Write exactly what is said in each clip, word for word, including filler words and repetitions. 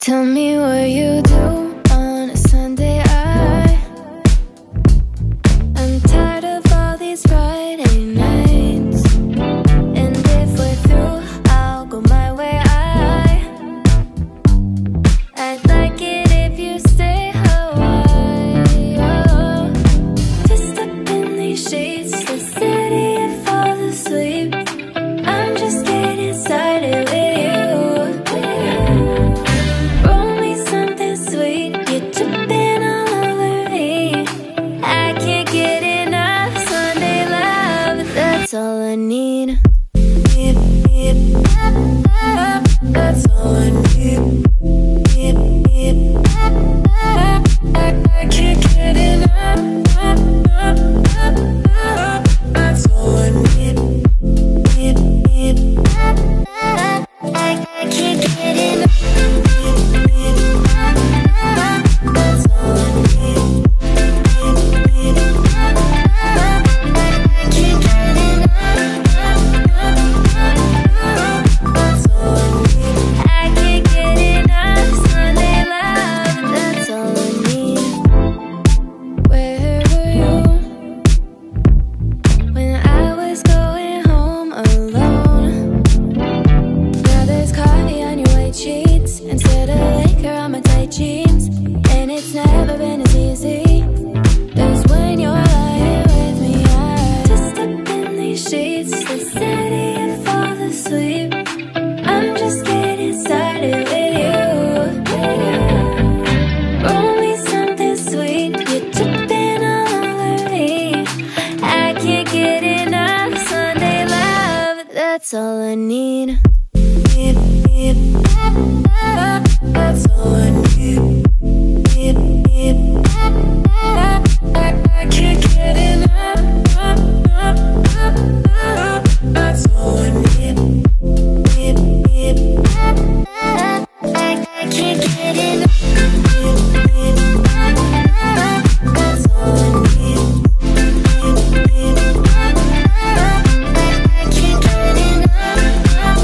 Tell me what you do on a Sunday. I, I'm tired of all these Friday nights, and if we're through, I'll go my way. I, I'd like it if you stay a while. Just up in these sheets, so steady and fall asleep. I'm just getting started with you. That's all I need. That's all I need. I can't get enough. That's all I need. I can't get enough. That's all I need. Instead of liquor on my tight jeans, and it's never been as easy as when you're lying with me. I just up in these sheets, stay steady and fall asleep. I'm just getting started with you. Roll me something sweet, you're tripping all over me. I can't get enough Sunday love. That's all I need. That's all I need. I can't get enough. That's all I need. I can't get enough. That's all I need. I can't get enough.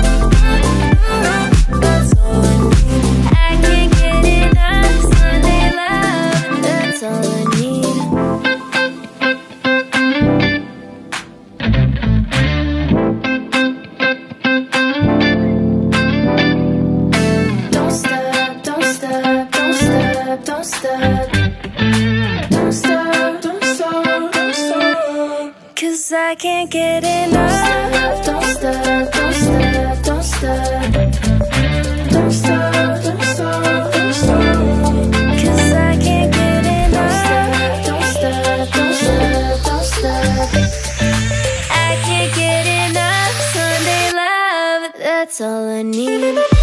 That's all I need. I can't get enough Sunday love. That's all I need. Don't stop, don't stop, don't stop, don't stop. Don't stop, don't stop, don't stop. 'Cause I can't get enough. Don't stop, don't stop, don't stop. Don't stop, don't stop, don't stop. 'Cause I can't get enough. Don't stop, don't stop, don't stop. I can't get enough Sunday love. That's all I need.